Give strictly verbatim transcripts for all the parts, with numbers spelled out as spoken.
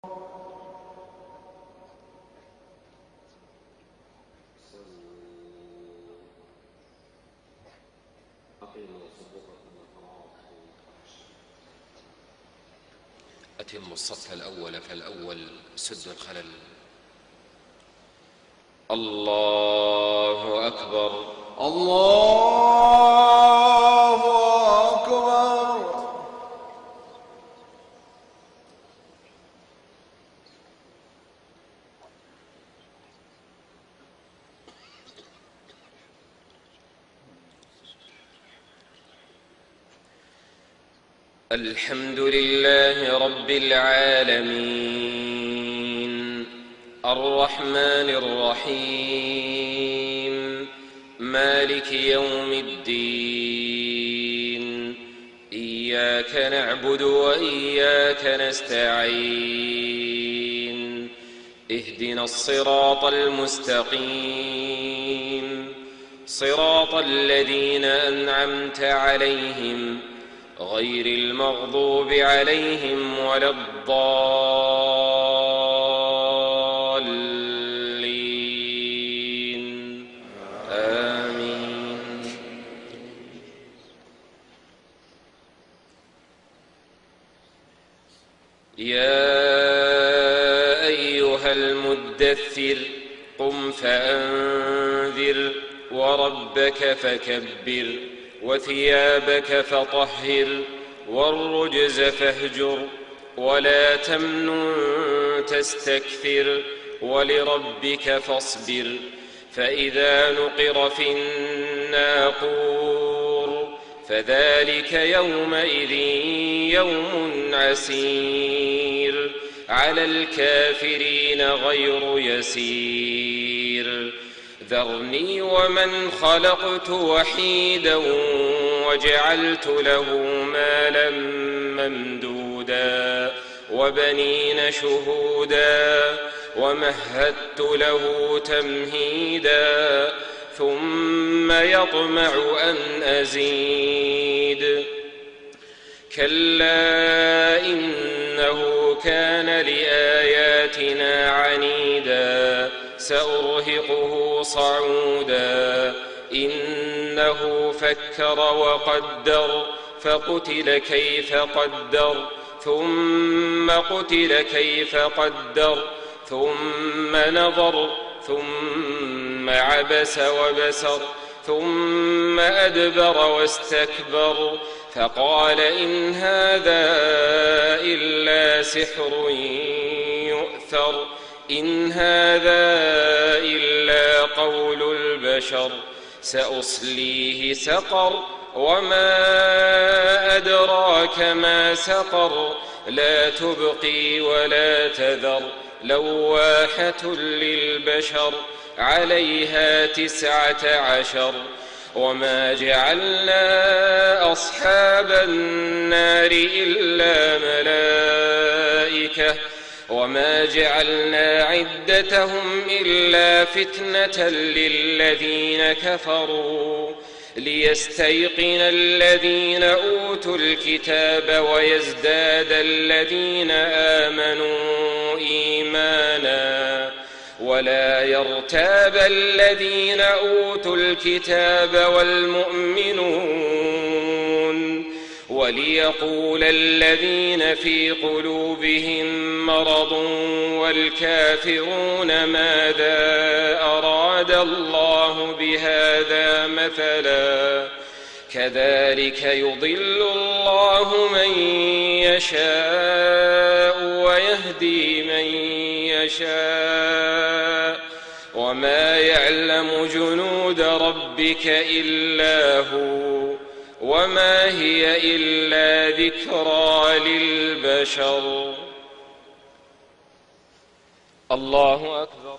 أتم الصف الأول فالأول سد الخلل. الله أكبر. الله أكبر. الحمد لله رب العالمين الرحمن الرحيم مالك يوم الدين. إياك نعبد وإياك نستعين. اهدنا الصراط المستقيم صراط الذين أنعمت عليهم غير المغضوب عليهم ولا الضالين. آمين. يا أيها المدثر قم فأنذر وربك فكبر وثيابك فطهر والرجز فاهجر ولا تمنن تستكثر ولربك فاصبر. فإذا نقر في الناقور فذلك يومئذ يوم عسير على الكافرين غير يسير. ذرني ومن خلقت وحيدا وجعلت له مالا ممدودا وبنين شهودا ومهدت له تمهيدا ثم يطمع أن أزيد. كلا إنه كان لآياتنا عنيدا سأرهقه صعودا. إنه فكر وقدر فقتل كيف قدر ثم قتل كيف قدر ثم نظر ثم عبس وبسر ثم أدبر واستكبر فقال إن هذا إلا سحر يؤثر. إن هذا إلا قول البشر. سأصليه سقر وما أدراك ما سقر. لا تبقي ولا تذر لواحة للبشر عليها تسعة عشر. وما جعلنا أصحاب النار إلا ملائكة وما جعلنا عدتهم إلا فتنة للذين كفروا ليستيقن الذين أوتوا الكتاب ويزداد الذين آمنوا إيمانا ولا يرتاب الذين أوتوا الكتاب والمؤمنون وليقول الذين في قلوبهم مرض والكافرون ماذا أراد الله بهذا مثلا. كذلك يضل الله من يشاء ويهدي من يشاء وما يعلم جنود ربك إلا هو وما هي إلا ذكرى للبشر. الله أكبر.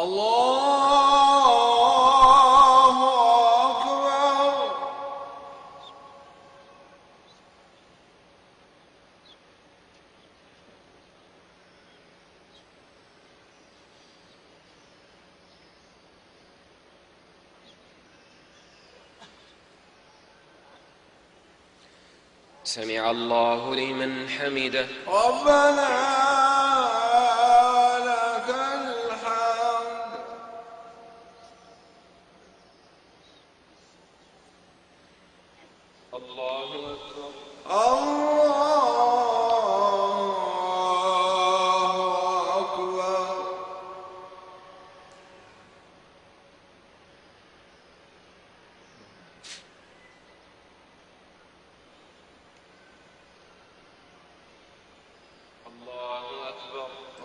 الله أكبر. سمع الله لمن حمده. ربنا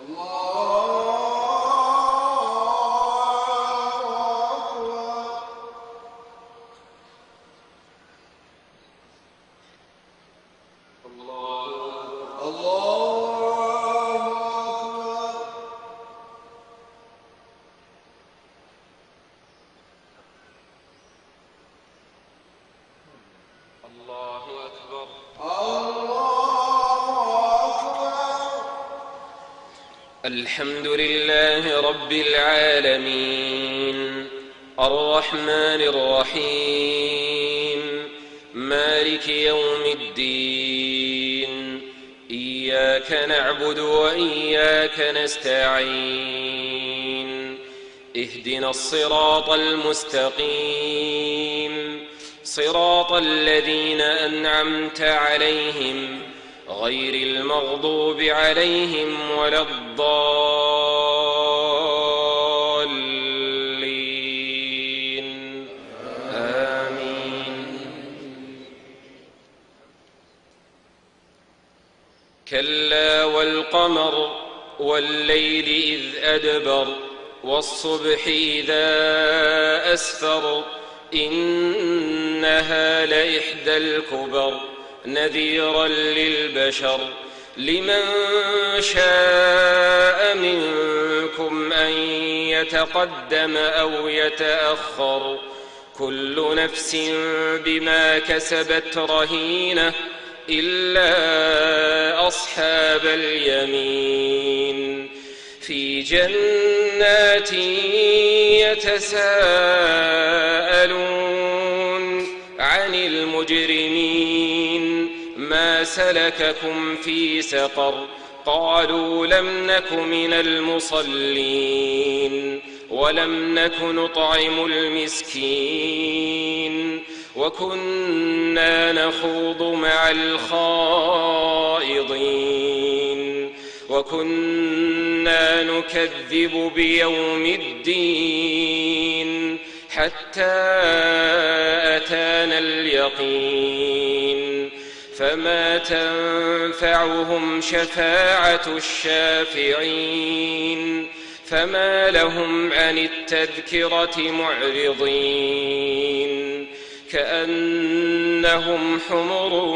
الحمد لله رب العالمين الرحمن الرحيم مالك يوم الدين إياك نعبد وإياك نستعين اهدنا الصراط المستقيم صراط الذين أنعمت عليهم غير المغضوب عليهم ولا الضالين آمين. كلا والقمر والليل إذ أدبر والصبح إذا أسفر إنها لإحدى الكبر نذيرا للبشر لمن شاء منكم أن يتقدم أو يتأخر كل نفس بما كسبت رهينة إلا أصحاب اليمين في جنات يتساءلون عن المجرمين ما سلككم في سقر قالوا لم نك من المصلين ولم نك نطعم المسكين وكنا نخوض مع الخائضين وكنا نكذب بيوم الدين حتى أتانا اليقين فما تنفعهم شفاعة الشافعين فما لهم عن التذكرة معرضين كأنهم حمر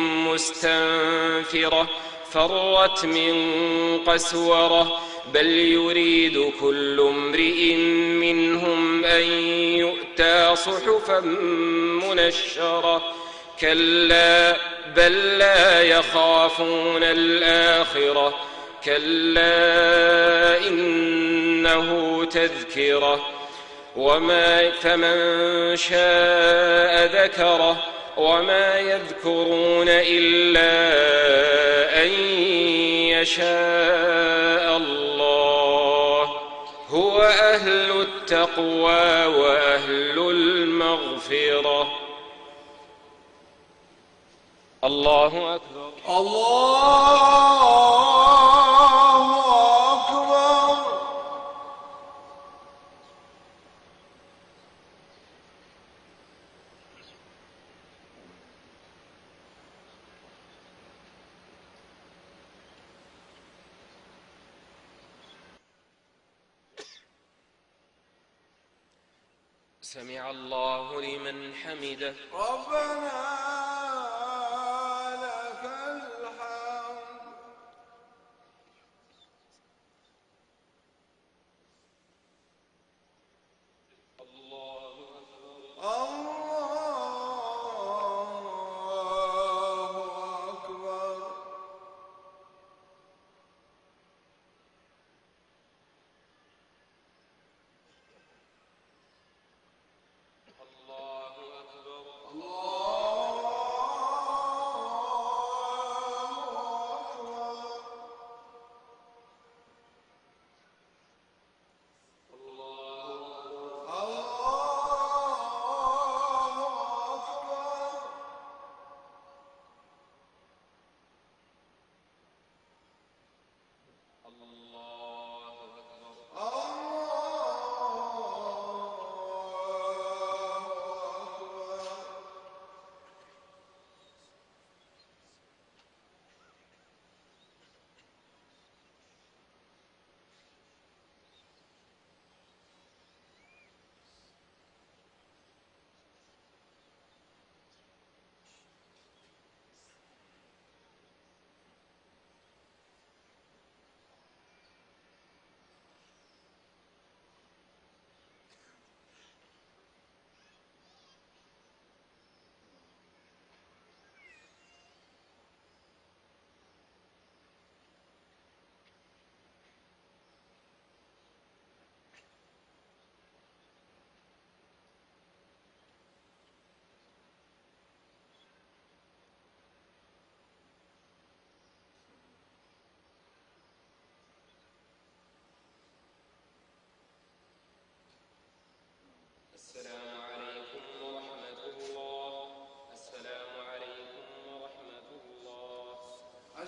مستنفرة فرت من قسورة بل يريد كل امرئ منهم أن يؤتى صحفا منشرة كلا بل لا يخافون الآخرة كلا إنه تذكرة وما فمن شاء ذكره وما يذكرون إلا أن يشاء الله هو أهل التقوى وأهل المغفرة. الله أكبر. الله أكبر. سمع الله لمن حمده. ربنا لك الحمد. الله أكبر. الله أكبر. الله أكبر. الله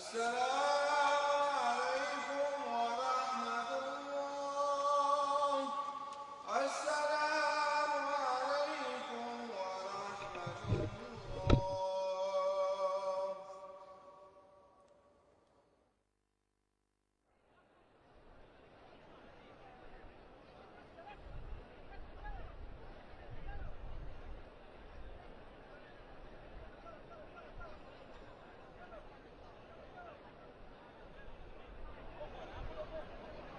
السلام